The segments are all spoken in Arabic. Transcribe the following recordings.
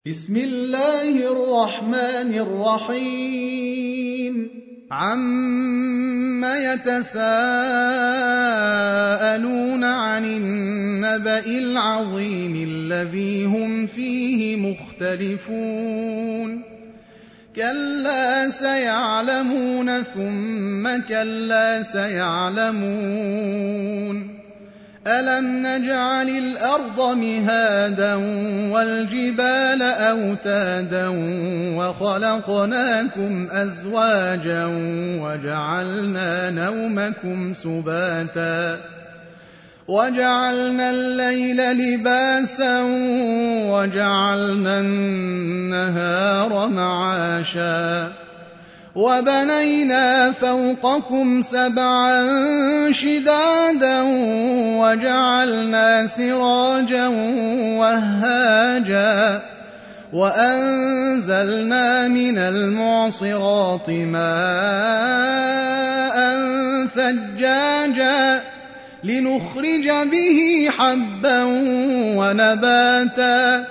بسم الله الرحمن الرحيم عَمَّ يتساءلون عن النبأ العظيم الذي هم فيه مختلفون كلا سيعلمون ثم كلا سيعلمون ألم نجعل الأرض مهادا والجبال أوتادا وخلقناكم أزواجا وجعلنا نومكم سباتا وجعلنا الليل لباسا وجعلنا النهار معاشا وبنينا فوقكم سبعا شدادا وجعلنا سراجا وهاجا وأنزلنا من المعصرات ماء ثجاجا لنخرج به حبا ونباتا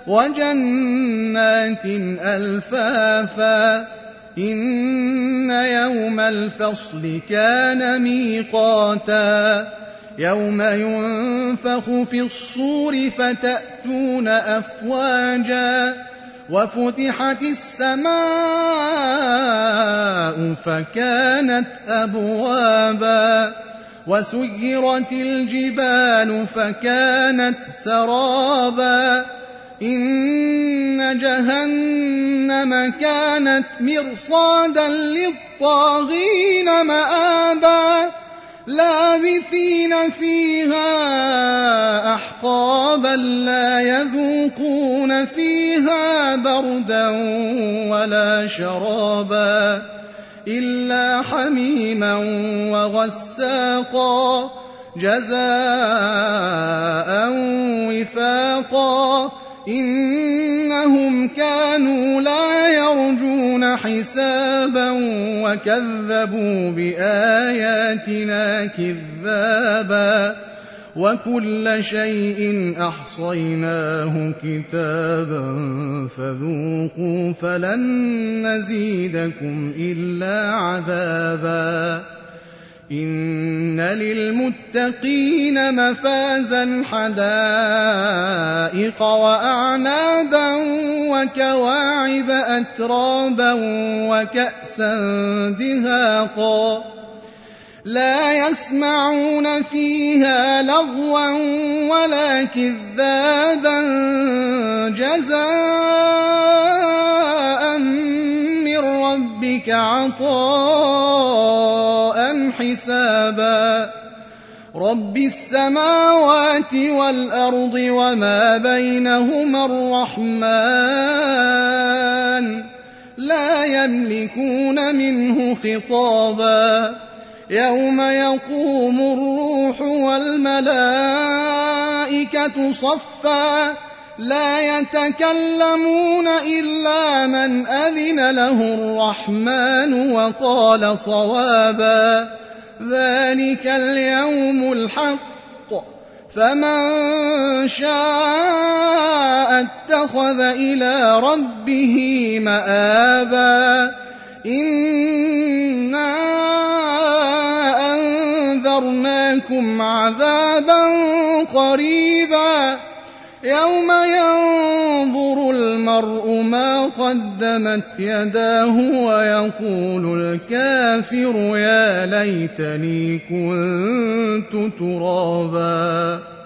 وجنات ألفافا إن يوم الفصل كان ميقاتا يوم ينفخ في الصور فتأتون أفواجا وفتحت السماء فكانت أبوابا وسيرت الجبال فكانت سرابا إن جهنم كانت مرصادا للطاغين مآبا لابثين فيها أحقابا لا يذوقون فيها بردا ولا شرابا إلا حميما وغساقا جزاء وفاقا إنهم كانوا لا يرجون حسابا وكذبوا بآياتنا كذابا وكل شيء أحصيناه كتابا فذوقوا فلن نزيدكم إلا عذابا إن للمتقين مفازا حدائق وأعنابا وكواعب أترابا وكأسا دهاقا لا يسمعون فيها لغوا ولا كذابا جزاء من ربك عطاء حسابا رب السماوات والأرض وما بينهما الرحمن لا يملكون منه خطابا يوم يقوم الروح والملائكة صفا لا يتكلمون إلا من أذن له الرحمن وقال صوابا ذلك اليوم الحق فمن شاء اتخذ إلى ربه مآبا إنا أنذرناكم عذابا قريبا يوم ينظر المرء ما قدمت يداه ويقول الكافر يا ليتني كنت ترابا